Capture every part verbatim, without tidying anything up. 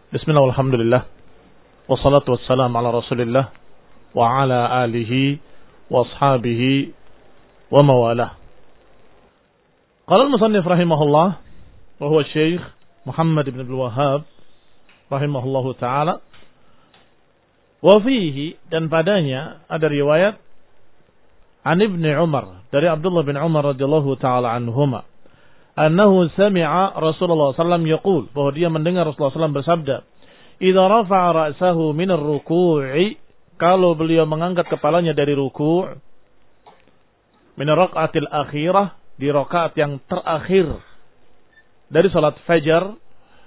Bismillah, alhamdulillah, wassalatu wassalamu ala rasulillah wa ala alihi wa ashabihi wa mawalah. Qala al-musannif rahimahullah wa huwa Syekh Muhammad ibn Abdul Wahhab rahimahullahu ta'ala, wa fihi, dan padanya ada riwayat an Ibn Umar, dari Abdullah bin Umar radhiyallahu ta'ala anhuma, annahu sami'a Rasulullah sallallahu alaihi wasallam yaqul, bahwa dia mendengar Rasulullah sallallahu alaihi wasallam bersabda, idza rafa'a ra'sahu min ar-ruku'i, kalau beliau mengangkat kepalanya dari ruku', min ar-raq'atil akhirah, di rakaat yang terakhir dari salat fajar,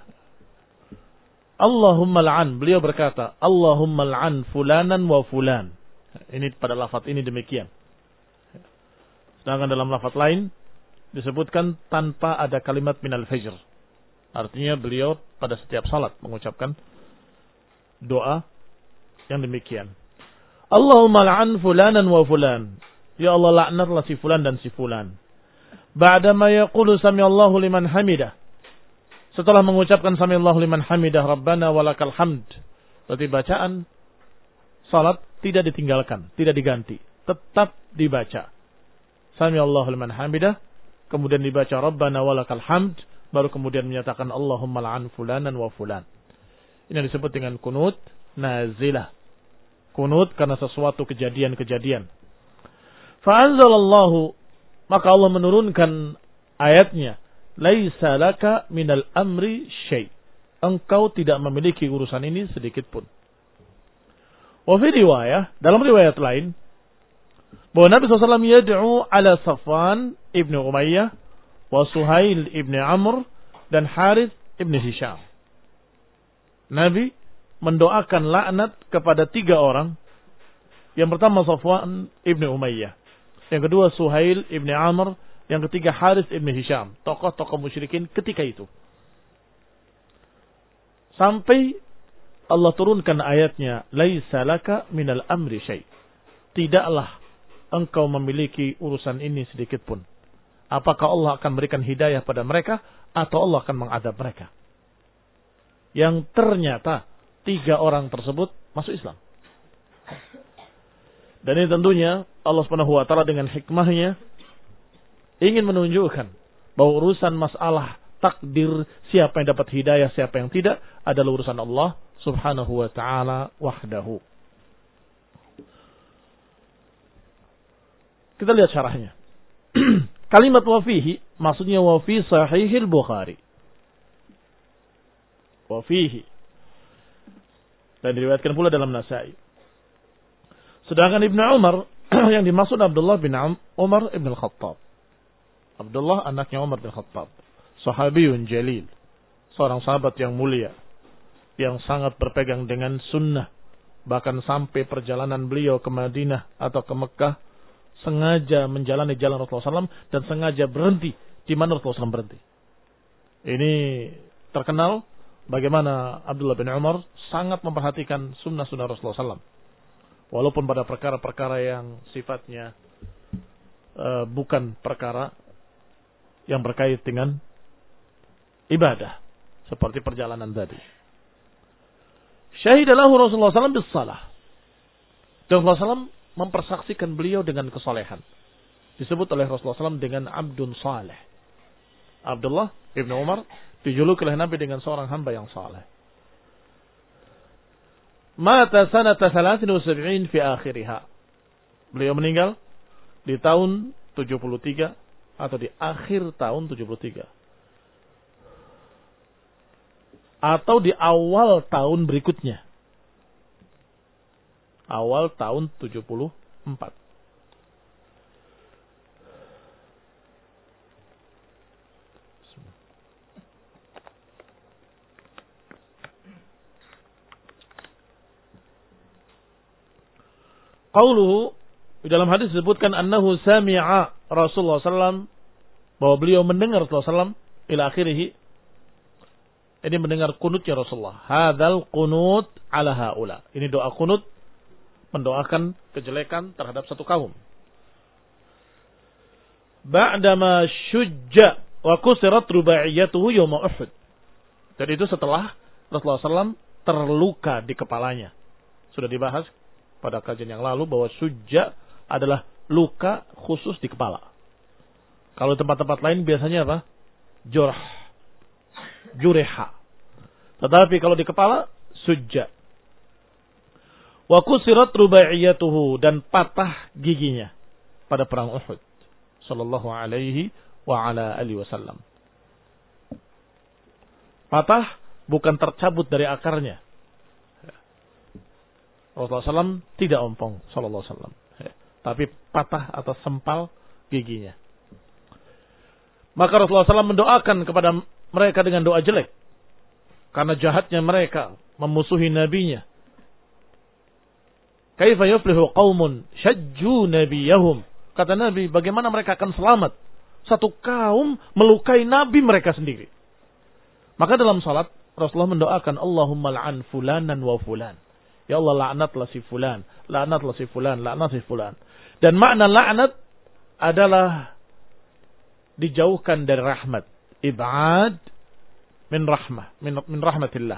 Allahumma la'an, beliau berkata, Allahumma la'an fulanan wa fulan. Ini pada lafaz ini demikian. Sedangkan dalam lafaz lain disebutkan tanpa ada kalimat minal fajr. Artinya beliau pada setiap salat mengucapkan doa yang demikian. Allahumma la'an fulanan wa fulan. Ya Allah, laknatlah si fulan dan si fulan. Ba'dama yaqulu samiallahu liman hamidah. Setelah mengucapkan samiallahu liman hamidah, Rabbana walakal hamd. Berarti bacaan salat tidak ditinggalkan, tidak diganti, tetap dibaca. Samiallahu liman hamidah, kemudian dibaca Rabbana walakal hamd, baru kemudian menyatakan Allahumma la'an fulanan wa fulan. Ini disebut dengan kunut nazilah. Kunut karena sesuatu kejadian-kejadian. Fa'anzalallahu, maka Allah menurunkan ayatnya, laisa laka minal amri syai'. Engkau tidak memiliki urusan ini sedikit pun. Wa fi riwayah, dalam riwayat lain, bahwa Nabi shallallahu alaihi wasallam yad'u ala Safwan ibn Umayyah wa Suhail ibn Amr dan Harith ibn Hisham. Nabi mendoakan laknat kepada tiga orang. Yang pertama Safwan ibn Umayyah, yang kedua Suhail ibn Amr, yang ketiga Harith ibn Hisham, tokoh-tokoh musyrikin ketika itu. Sampai Allah turunkan ayatnya, laisa laka minal amri syai'. Tidaklah engkau memiliki urusan ini sedikit pun. Apakah Allah akan berikan hidayah pada mereka atau Allah akan mengadab mereka? Yang ternyata tiga orang tersebut masuk Islam. Dan ini tentunya Allah Subhanahu wa taala dengan hikmahnya ingin menunjukkan bahwa urusan masalah takdir, siapa yang dapat hidayah, siapa yang tidak, adalah urusan Allah Subhanahu wa taala wahdahu. Kita lihat syarahnya. Kalimat wafihi maksudnya wafi sahihil Bukhari. Wafihi. Dan diriwayatkan pula dalam Nasai. Sedangkan Ibnu Umar yang dimaksud Abdullah bin Umar ibn al-Khattab. Abdullah anaknya Umar bin Khattab. Sahabiyun jalil. Seorang sahabat yang mulia. Yang sangat berpegang dengan sunnah. Bahkan sampai perjalanan beliau ke Madinah atau ke Mekah, sengaja menjalani jalan Rasulullah shallallahu alaihi wasallam dan sengaja berhenti di mana Rasulullah shallallahu alaihi wasallam berhenti. Ini terkenal bagaimana Abdullah bin Umar sangat memperhatikan sunnah-sunnah Rasulullah shallallahu alaihi wasallam. Walaupun pada perkara-perkara yang sifatnya uh, bukan perkara yang berkait dengan ibadah. Seperti perjalanan tadi. Syahidalahu Rasulullah shallallahu alaihi wasallam bis-salah. Dan Rasulullah shallallahu alaihi wasallam mempersaksikan beliau dengan kesolehan. Disebut oleh Rasulullah shallallahu alaihi wasallam dengan Abdun Saleh. Abdullah ibn Umar dijuluki oleh Nabi dengan seorang hamba yang saleh. Mata sanata thalathin wa sab'in fi akhiriha. Beliau meninggal di tahun tujuh puluh tiga atau di akhir tahun tujuh puluh tiga. Atau di awal tahun berikutnya. Awal tahun tujuh puluh empat. Qauluhu, di dalam hadis disebutkan annahu sami'a Rasulullah sallallahu alaihi wasallam, bahwa beliau mendengar Rasulullah sallallahu alaihi wasallam ila akhirih. Ini mendengar kunutnya Rasulullah. Hadzal qunut ala haula. Ini doa kunut mendoakan kejelekan terhadap satu kaum. Ba'dama syujja wa kusirat rubaiyatuhu yawma Uhud. Dan itu setelah Rasulullah shallallahu alaihi wasallam terluka di kepalanya. Sudah dibahas pada kajian yang lalu bahwa sujja adalah luka khusus di kepala. Kalau tempat-tempat lain biasanya apa? Jurh, jureha. Tetapi kalau di kepala, sujja. Wa kusirat rubaiyatuhu, dan patah giginya pada perang Uhud. Sallallahu alaihi wa ala alihi wasallam. Patah bukan tercabut dari akarnya. Rasulullah shallallahu alaihi wasallam tidak ompong, sallallahu alaihi wasallam, tapi patah atau sempal giginya. Maka Rasulullah shallallahu alaihi wasallam mendoakan kepada mereka dengan doa jelek, karena jahatnya mereka memusuhi nabinya. Kaifa yuflihu qaumun syajju nabiyahum. Kata Nabi, bagaimana mereka akan selamat? Satu kaum melukai nabi mereka sendiri. Maka dalam salat Rasulullah mendoakan, Allahumma la'an fulanan wa fulan. Ya Allah, laknatlah si fulan, laknatlah si fulan, laknat si fulan. Dan makna laknat adalah dijauhkan dari rahmat. Ib'ad min rahmah, min, min rahmatillah.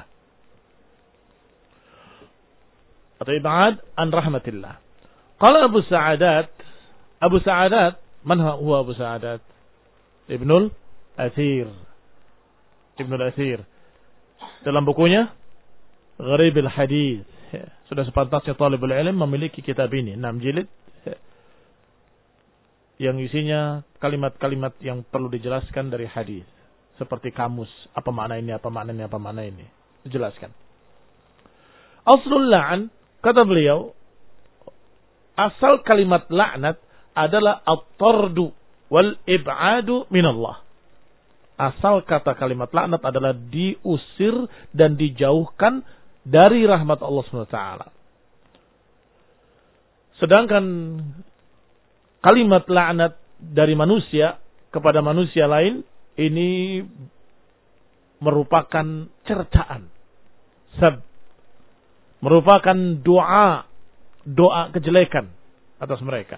Atau ib'ad an rahmatillah. Qala Abu Sa'adat, Abu Sa'adat, man huwa Abu Sa'adat? Ibnul Athir. Ibnul Athir. Dalam bukunya Gharib al-Hadith. Sudah sepantasnya talibul ilm memiliki kitab ini, enam jilid, yang isinya kalimat-kalimat yang perlu dijelaskan dari hadis, seperti kamus, apa makna ini, apa makna ini, apa makna ini, dijelaskan. Aslul la'an, kata beliau, asal kalimat laknat adalah at-tardu wal ib'adu minallah. Asal kata kalimat laknat adalah diusir dan dijauhkan dari rahmat Allah subhanahu wa taala. Sedangkan kalimat laknat dari manusia kepada manusia lain ini merupakan cercaan, sab, merupakan doa, doa kejelekan atas mereka.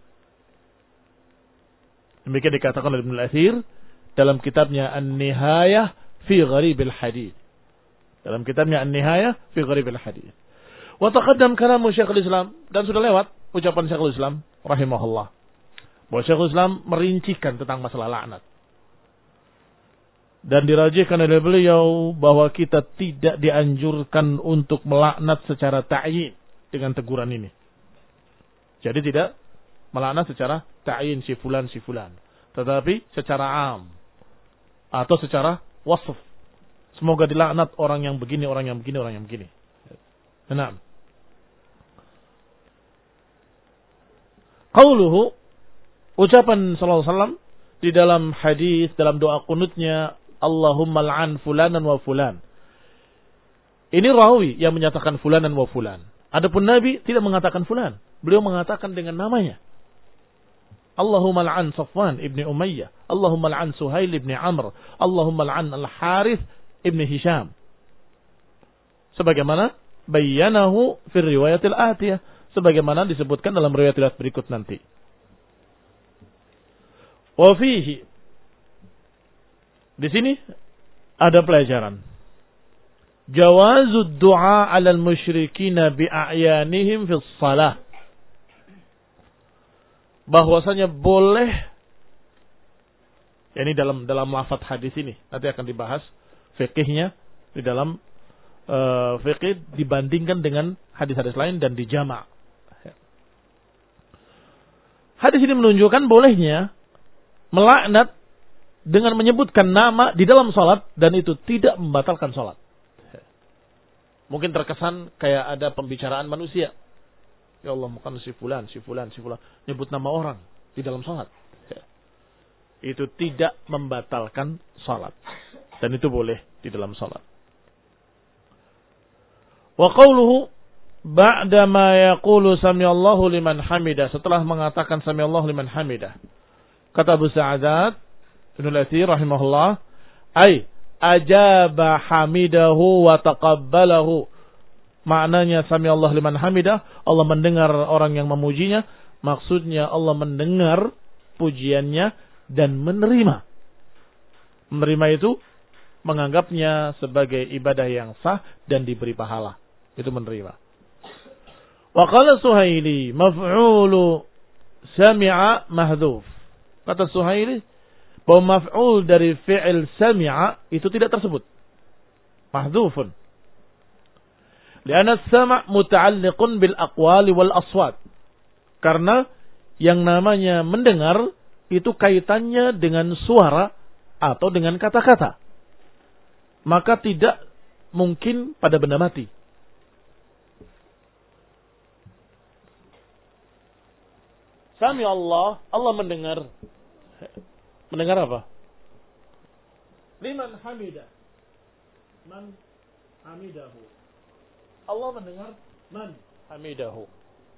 Demikian dikatakan oleh Ibnu Al-Athir dalam kitabnya An-Nihayah fi Gharibil Hadits. Dalam kitabnya An-Nihayah fi Gharibil Hadits. Wa taqaddam kalamu Syekhul Islam, dan sudah lewat ucapan Syekhul Islam rahimahullah, bahwa Syekhul Islam merincikan tentang masalah laknat. Dan dirajihkan oleh beliau bahwa kita tidak dianjurkan untuk melaknat secara ta'yin dengan teguran ini. Jadi tidak melaknat secara ta'yin si fulan si fulan, tetapi secara am atau secara wasf. Semoga dilaknat orang yang begini, orang yang begini, orang yang begini. Enam. Qauluhu, ucapan sallallahu alaihi wasallam di dalam hadis, dalam doa kunutnya, Allahumma al'an fulanan wa fulan. Ini rawi yang menyatakan fulanan wa fulan. Adapun Nabi tidak mengatakan fulan. Beliau mengatakan dengan namanya. Allahumma al'an Safwan ibni Umayyah. Allahumma al'an Suhail ibni Amr. Allahumma al'an Al-Harith ibni Hisham. Sebagaimana bayyanahu fi riwayatil atiyah. Sebagaimana disebutkan dalam riwayat-riwayat berikut nanti. Wa fihi, di sini ada pelajaran. Jawazud du'a 'alal musyrikina bi'a'yanihim fis shalah. Bahwasanya boleh, ya ini dalam dalam lafaz hadis ini nanti akan dibahas fikihnya di dalam uh, fikih dibandingkan dengan hadis-hadis lain dan dijama'. Hadis ini menunjukkan bolehnya melaknat dengan menyebutkan nama di dalam salat dan itu tidak membatalkan salat. Mungkin terkesan kayak ada pembicaraan manusia. Ya Allah, bukan si fulan, si fulan, si fulan, nyebut nama orang di dalam salat. Itu tidak membatalkan salat dan itu boleh di dalam salat. Wa qauluhu ba'da ma yaqulu samiallahu liman hamidah, setelah mengatakan samiallahu liman hamidah. Kata Abu Sa'adat Ibnu Al-Athir rahimahullah, ay ajaba hamidahu wa taqabbalahu. Maknanya samiallahu liman hamidah, Allah mendengar orang yang memujinya, maksudnya Allah mendengar pujiannya dan menerima. Menerima itu menganggapnya sebagai ibadah yang sah dan diberi pahala. Itu menerima. Wa qala Suhaili maf'ulu sami'a mahdhuf. Kata Suhaili bahwa maf'ul dari fi'il sami'a itu tidak tersebut. Mahdhufun. Lianna as-sam' muta'alliqun bil aqwali wal aswat. Karena yang namanya mendengar itu kaitannya dengan suara atau dengan kata-kata. Maka tidak mungkin pada benda mati. Sami Allah, Allah mendengar. Mendengar apa? Liman hamidah. Man hamidahu. Allah mendengar man hamidahu.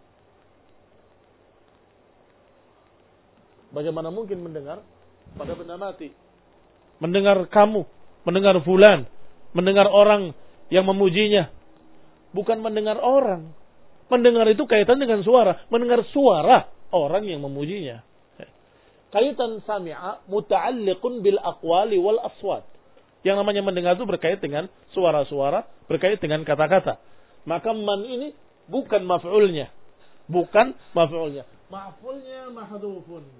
Bagaimana mungkin mendengar pada benda mati? Mendengar kamu, mendengar fulan, mendengar orang yang memujinya. Bukan mendengar orang. Mendengar itu kaitan dengan suara. Mendengar suara orang yang memujinya. Kaitan sami'a muta'alliqun bil aqwali wal aswat. Yang namanya mendengar itu berkait dengan suara-suara, berkait dengan kata-kata. Maka man ini bukan maf'ulnya. Bukan maf'ulnya. Maf'ulnya mahdhufun.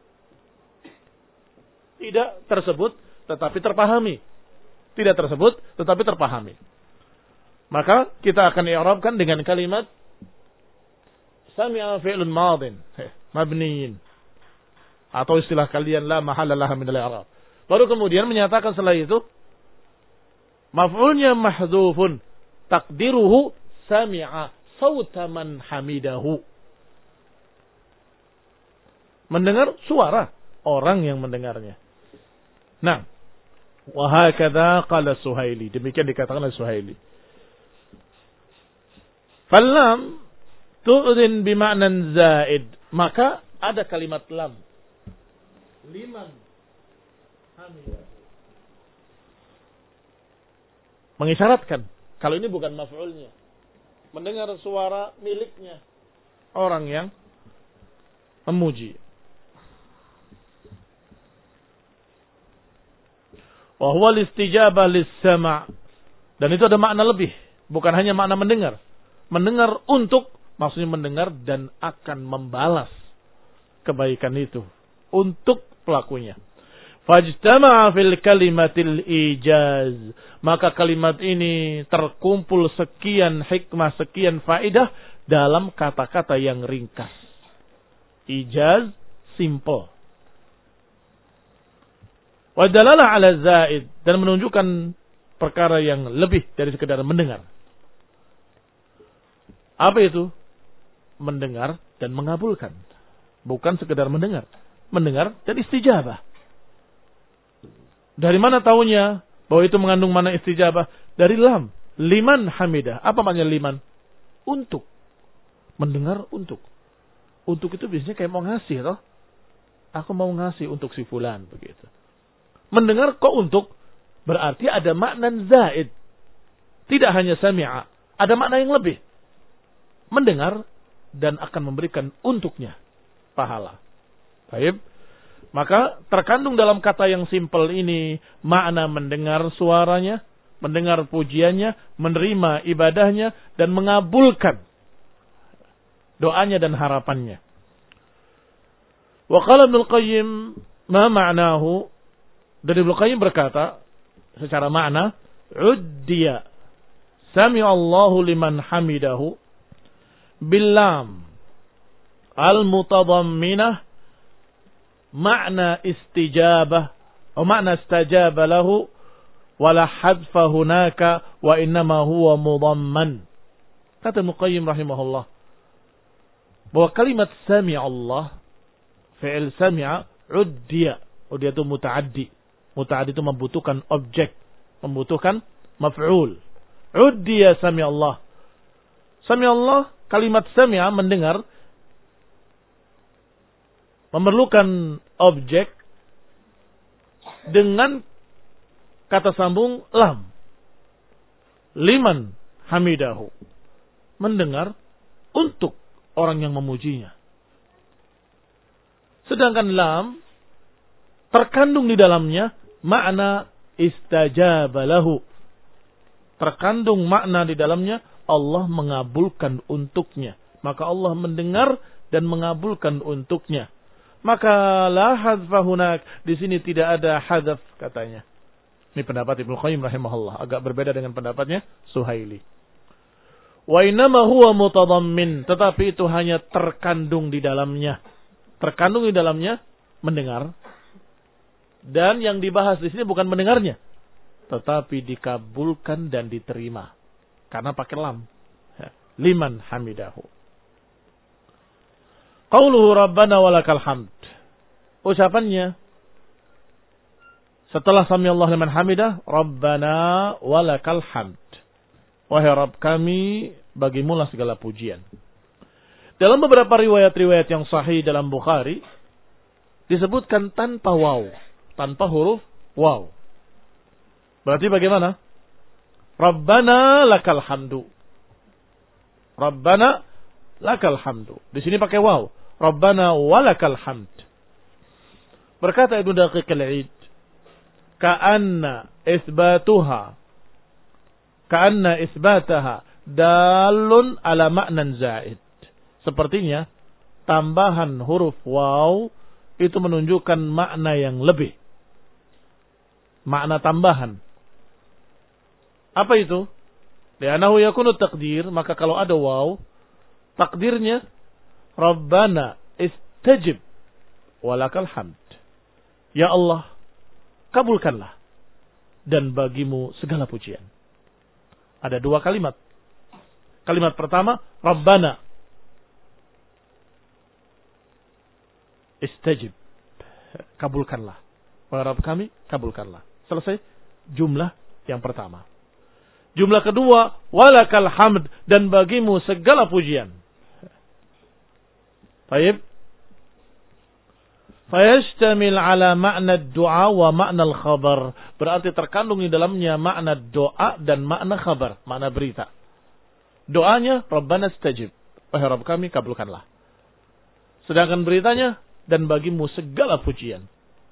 Tidak tersebut tetapi terpahami. Tidak tersebut tetapi terpahami. Maka kita akan i'rabkan dengan kalimat sami'a fi'lun madin mabniin, atau istilah kalian la mahalla laha min al-i'rab. Baru kemudian menyatakan setelah itu maf'ulnya mahdhufun taqdiruhu sami'a sauta man hamidahu. Mendengar suara orang yang mendengarnya. Nah, wa hakadha qala Suhaili. Demikian dikatakan oleh Suhaili. Falam tu'dhin bima'nan zaid. Maka ada kalimat lam. Liman hamidah. Mengisyaratkan kalau ini bukan maf'ulnya. Mendengar suara miliknya. Orang yang memuji. Wa huwa al-istijabah lis-sam'. Dan itu ada makna lebih, bukan hanya makna mendengar. Mendengar untuk, maksudnya mendengar dan akan membalas kebaikan itu untuk pelakunya. Fajtama'a fil kalimatil ijaz. Maka kalimat ini terkumpul sekian hikmah, sekian faedah dalam kata-kata yang ringkas. Ijaz, simple. Wa dalalah ala zaid, dan menunjukkan perkara yang lebih dari sekedar mendengar. Apa itu? Mendengar dan mengabulkan. Bukan sekedar mendengar. Mendengar dan istijabah. Dari mana tahunya bahwa itu mengandung makna istijabah? Dari lam. Liman hamidah. Apa maknanya liman? Untuk. Mendengar untuk. Untuk itu biasanya kayak mau ngasih, toh? Aku mau ngasih untuk si fulan, begitu. Mendengar kok untuk, berarti ada makna zaid. Tidak hanya sami'a, ada makna yang lebih. Mendengar dan akan memberikan untuknya pahala. Baik. Maka terkandung dalam kata yang simpel ini makna mendengar suaranya, mendengar pujiannya, menerima ibadahnya, dan mengabulkan doanya dan harapannya. Wa qala Ibnu Qayyim ma ma'nahu. Dari Ibnu Qayyim berkata secara makna, uddiya sami'allahu liman hamidahu billam al-mutadamminah makna istijabah atau makna istajaba lahu wala hadfa hunaka wa innama huwa mudamman. Kata Ibnu Qayyim rahimahullah bahwa kalimat sami'allah, fi'il sami'a, uddiya, uddiya itu muta'addi. Muta'addi itu membutuhkan objek, membutuhkan maf'ul. Uddiya sami'allah. Sami'allah, kalimat sami'a, mendengar, memerlukan objek dengan kata sambung lam. Liman hamidahu. Mendengar untuk orang yang memujinya. Sedangkan lam terkandung di dalamnya makna istajaba lahu. Terkandung makna di dalamnya Allah mengabulkan untuknya. Maka Allah mendengar dan mengabulkan untuknya. Maka la hadzfa hunak, di sini tidak ada hadzaf katanya. Ini pendapat Ibnu Qayyim rahimahullah, agak berbeda dengan pendapatnya Suhaili. Wa innama huwa mutadammin, tetapi itu hanya terkandung di dalamnya. Terkandung di dalamnya mendengar. Dan yang dibahas di sini bukan mendengarnya, tetapi dikabulkan dan diterima. Karena pakai lam. Liman hamidahu. Qauluhu Rabbana walakal hamd. Ucapannya setelah sami Allah liman hamidah, Rabbana walakal hamd. Wahai Rabb kami, bagimulah segala pujian. Dalam beberapa riwayat-riwayat yang sahih dalam Bukhari disebutkan tanpa waw, tanpa huruf waw. Berarti bagaimana? Rabbana lakal hamdu. Rabbana lakal hamdu. Di sini pakai waw. Rabbana walakal hamd. Berkata Ibnu Daqiq al-Id, ka'anna isbatuha ka'anna isbataha dalun ala ma'nan zaid. Sepertinya tambahan huruf waw itu menunjukkan makna yang lebih. Makna tambahan. Apa itu? Li'annahu yakunu taqdir, maka kalau ada waw, takdirnya Rabbana istajib walakal hamd. Ya Allah, kabulkanlah dan bagimu segala pujian. Ada dua kalimat. Kalimat pertama, Rabbana istajib, kabulkanlah. Wahai Rabb kami, kabulkanlah. Selesai jumlah yang pertama. Jumlah kedua, walakal hamd, dan bagimu segala pujian. Baik. Fayashtamil ala makna doa wa makna al-khabar. Berarti terkandung di dalamnya makna doa dan makna khabar, makna berita. Doanya Rabbana istajib, wahai Rabb kami, kabulkanlah. Sedangkan beritanya, dan bagimu segala pujian.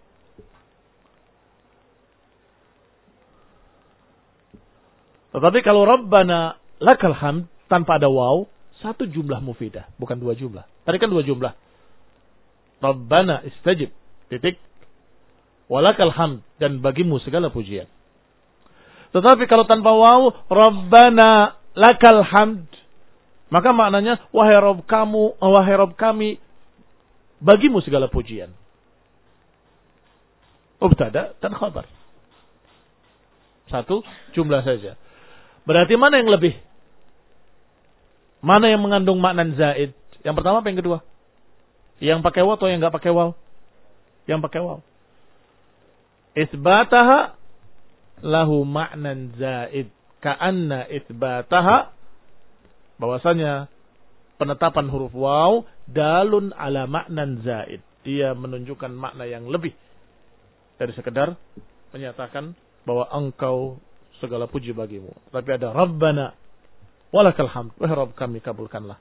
Tetapi kalau Rabbana lakal hamd tanpa ada waw, satu jumlah mufidah, bukan dua jumlah. Tadi kan dua jumlah. Rabbana istajib, titik, walakal hamd, dan bagimu segala pujian. Tetapi kalau tanpa waw, Rabbana lakal hamd, maka maknanya wahai Rabb kamu, wahai Rabb kami, bagimu segala pujian. Mubtada dan khabar. Satu jumlah saja. Berarti mana yang lebih? Mana yang mengandung makna zaid? Yang pertama apa yang kedua? Yang pakai waw atau yang enggak pakai waw? Yang pakai waw. Isbataha lahu ma'nan zaid. Ka'anna isbataha, bahwasanya penetapan huruf waw dalun ala ma'nan zaid. Dia menunjukkan makna yang lebih dari sekedar menyatakan bahwa engkau segala puji bagimu. Tapi ada Rabbana walakal hamd, wahai Rabb kami, kabulkanlah.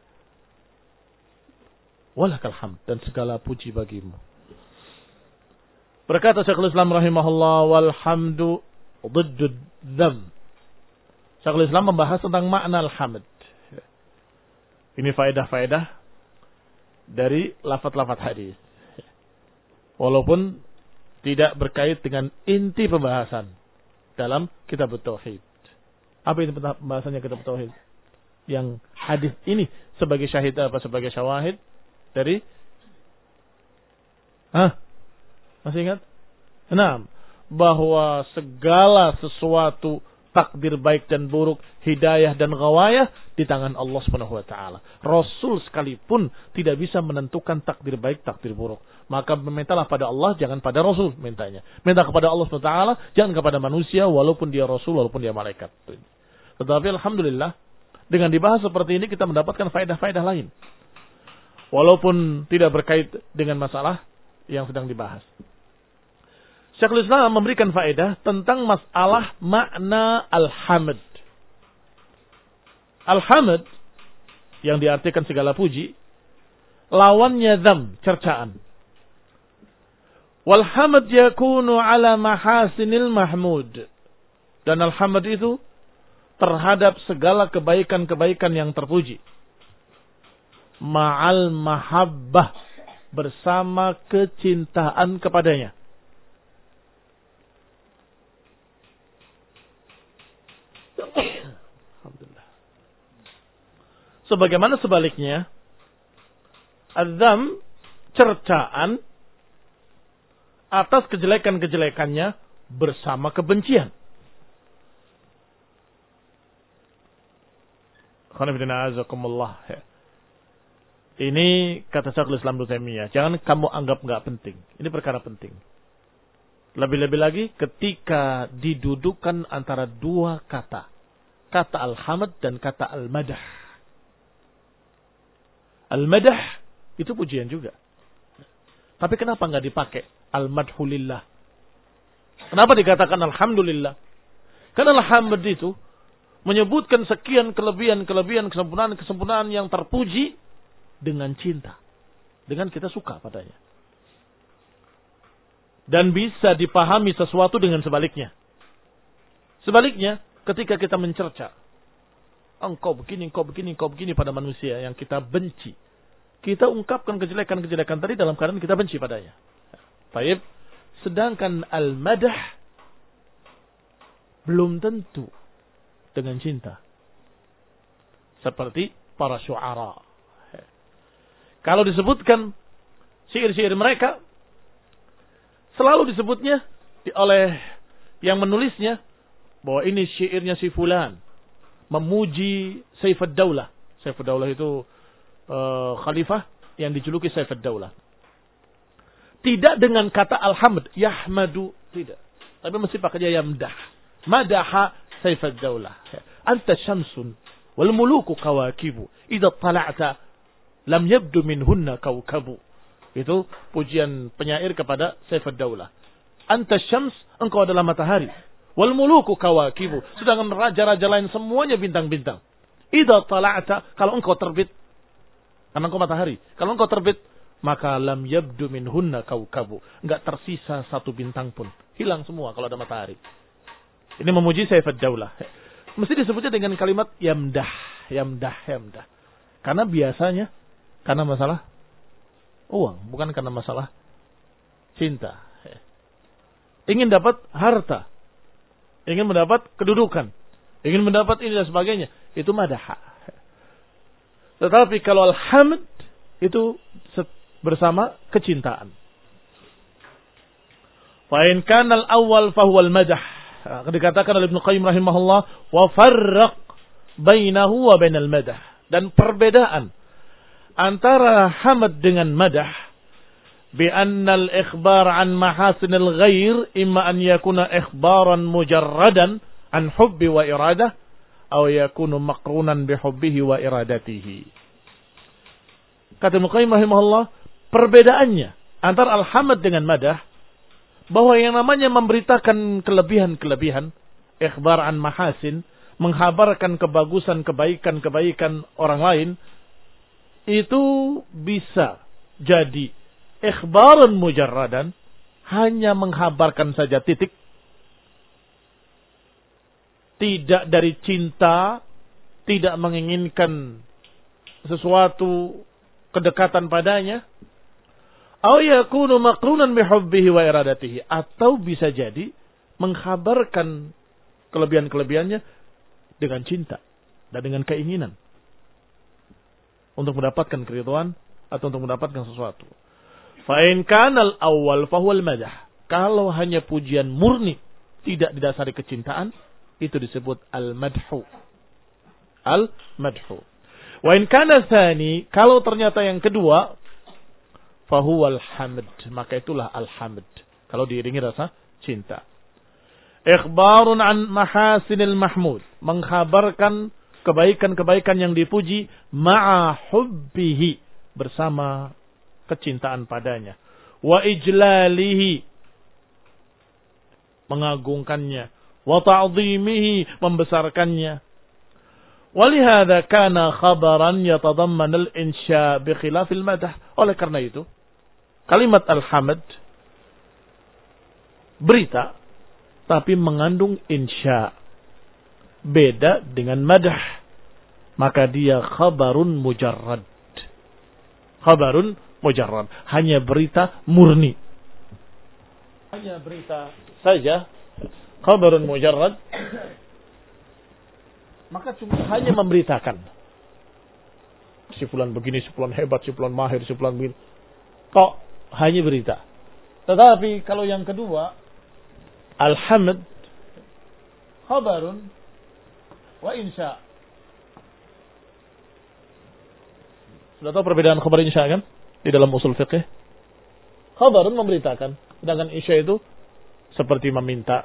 Walakal hamd, dan segala puji bagimu. Berkata Syekhul Islam rahimahullah, walhamdu dhiddud dzam. Syekhul Islam membahas tentang makna al-hamd. Ini faedah-faedah dari lafaz-lafaz hadis. Walaupun tidak berkait dengan inti pembahasan dalam kitab Tauhid. Apa ini pembahasannya kitab Tauhid? Yang hadis ini sebagai syahid apa sebagai syawahid dari Hah? Masih ingat? Enam. Bahwa segala sesuatu, takdir baik dan buruk, hidayah dan ghawayah di tangan Allah Subhanahu wa taala. Rasul sekalipun tidak bisa menentukan takdir baik, takdir buruk. Maka memintalah pada Allah, jangan pada Rasul mintanya. Minta kepada Allah Subhanahu wa taala, jangan kepada manusia walaupun dia Rasul, walaupun dia malaikat. Tetapi alhamdulillah, dengan dibahas seperti ini kita mendapatkan faedah-faedah lain. Walaupun tidak berkait dengan masalah yang sedang dibahas. Syekhul Islam memberikan faedah tentang masalah makna al-hamd. Al-hamd yang diartikan segala puji, lawannya dzam, cercaan. Wal hamd yakunu ala mahasinil mahmud. Dan al-hamd itu terhadap segala kebaikan-kebaikan yang terpuji. Ma'al mahabbah, bersama kecintaan kepadanya. Alhamdulillah. Sebagaimana sebaliknya, adzam, cercaan atas kejelekan-kejelekannya bersama kebencian. Ini kata Syekhul Islam Ibnu Taimiyah. Jangan kamu anggap nggak penting. Ini perkara penting. Lebih-lebih lagi ketika didudukan antara dua kata. Kata al-hamd dan kata al-madah. Al-madah itu pujian juga. Tapi kenapa nggak dipakai al-madhu lillah? Kenapa dikatakan alhamdulillah? Karena al-hamd itu menyebutkan sekian kelebihan-kelebihan, kesempurnaan-kesempurnaan yang terpuji dengan cinta. Dengan kita suka padanya. Dan bisa dipahami sesuatu dengan sebaliknya. Sebaliknya, ketika kita mencerca, engkau begini, engkau begini, engkau begini pada manusia yang kita benci. Kita ungkapkan kejelekan-kejelekan tadi dalam keadaan kita benci padanya. Baik. Sedangkan al-madah belum tentu dengan cinta. Seperti para syu'ara. Kalau disebutkan syair-syair mereka, selalu disebutnya oleh yang menulisnya bahwa ini syairnya si fulan, memuji Saif ad-Daulah. Saif ad-Daulah itu uh, khalifah yang dijuluki Saif ad-Daulah. Tidak dengan kata alhamd, yahmadu, tidak. Tapi mesti pakai dia yamdah. Madaha Saif ad-Daulah. Anta syamsun wal muluku kawakibu. Idza tala'ta lam yabdu minhunna kawkabu. Itu pujian penyair kepada Saif ad-Daulah. Anta syams, engkau adalah matahari. Wal muluku kawakibu. Sedangkan raja-raja lain semuanya bintang-bintang. Idza tala'ta, kalau engkau terbit, karena engkau matahari. Kalau engkau terbit, maka lam yabdu minhunna kawkabu. Enggak tersisa satu bintang pun. Hilang semua kalau ada matahari. Ini memuji Saif ad-Daulah. Mesti disebutnya dengan kalimat yamdah, yamdah, yamdah. Karena biasanya karena masalah uang, bukan karena masalah cinta. Ingin dapat harta, ingin mendapat kedudukan, ingin mendapat ini dan sebagainya, itu madah. Tetapi kalau alhamd itu bersama kecintaan. Fa in kana al-awwal fa huwa al-madah. Dikatakan oleh Ibnu Qayyim rahimahullah, wa farraq bainahu wa bainal madah. Dan perbedaan antara hamd dengan madah bi anna al-ikhbar an mahasinil ghair imma an yakuna ikhbaran mujarradan an hubbi wa iradah aw yakunu maqrunan bi hubbihi wa iradatihi. Kata Ibnu Qayyim rahimahullah, perbedaannya antara al-hamd dengan madah bahwa yang namanya memberitakan kelebihan-kelebihan, ikhbar an mahasin, menghabarkan kebagusan, kebaikan-kebaikan orang lain, itu bisa jadi ikhbaran mujarradan, hanya menghabarkan saja titik, tidak dari cinta, tidak menginginkan sesuatu kedekatan padanya, atau yakunu maqrunan bihubbihi wa iradatihi, atau bisa jadi menghabarkan kelebihan-kelebihannya dengan cinta dan dengan keinginan untuk mendapatkan keridhaan atau untuk mendapatkan sesuatu. Fa in kana al-awwal fa huwa al-madah. Kalau hanya pujian murni tidak didasari kecintaan, itu disebut al-madhu. Al-madhu. Wa in kana tsani, kalau ternyata yang kedua, fa huwa al-hamd, maka itulah al-hamd. Kalau diiringi rasa cinta. Ikhbarun an mahasinil mahmud, mengkhabarkan kebaikan-kebaikan yang dipuji, ma'a hubbihi, bersama kecintaan padanya, wa ijlalihi, mengagungkannya, wa ta'zimihi, membesarkannya. Walihada kana khabaran yatadamman al-insya bi khilafil madah. Oleh karena itu, kalimat al-hamd berita tapi mengandung insya. Beda dengan madah. Maka dia khabarun mujarrad. Khabarun mujarrad. Hanya berita murni. Hanya berita saja. Khabarun mujarrad. Maka cuma hanya memberitakan. Si fulan begini, si fulan hebat, si fulan mahir, si fulan begini. Kok hanya berita. Tetapi kalau yang kedua, alhamd, khabarun, wa insya. Sudah tahu perbedaan khabar insya kan? Di dalam usul fiqih. Khabarun memberitakan. Sedangkan insya itu seperti meminta,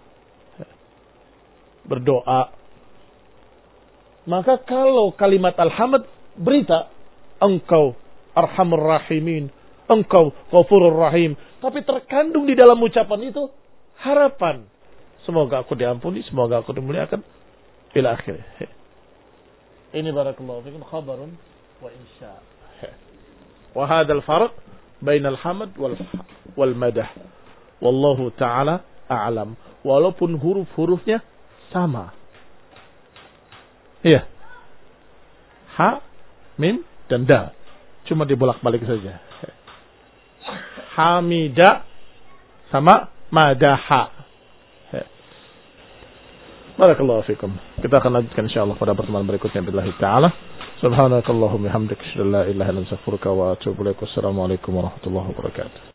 berdoa. Maka kalau kalimat alhamd berita, engkau arhamur rahimin, engkau ghafurur rahim, tapi terkandung di dalam ucapan itu harapan, semoga aku diampuni, semoga aku dimuliakan, ila akhir. Ini barakallahu fikum khabarun wa insya. Wa hadzal farq bainal hamd wal wal madah. Wallahu taala a'lam. Walaupun huruf-hurufnya sama. Iya. Ha, mim, dan dal. Cuma dibolak-balik saja. Hamida sama madaha. Barakallahu fikum. Kita akan lanjutkan insyaallah pada pertemuan berikutnya billahi taala. Subhanakallahumma hamdaka asyhadu an la ilaha illa anta astaghfiruka wa atubu ilaik. Wassalamualaikum warahmatullahi wabarakatuh.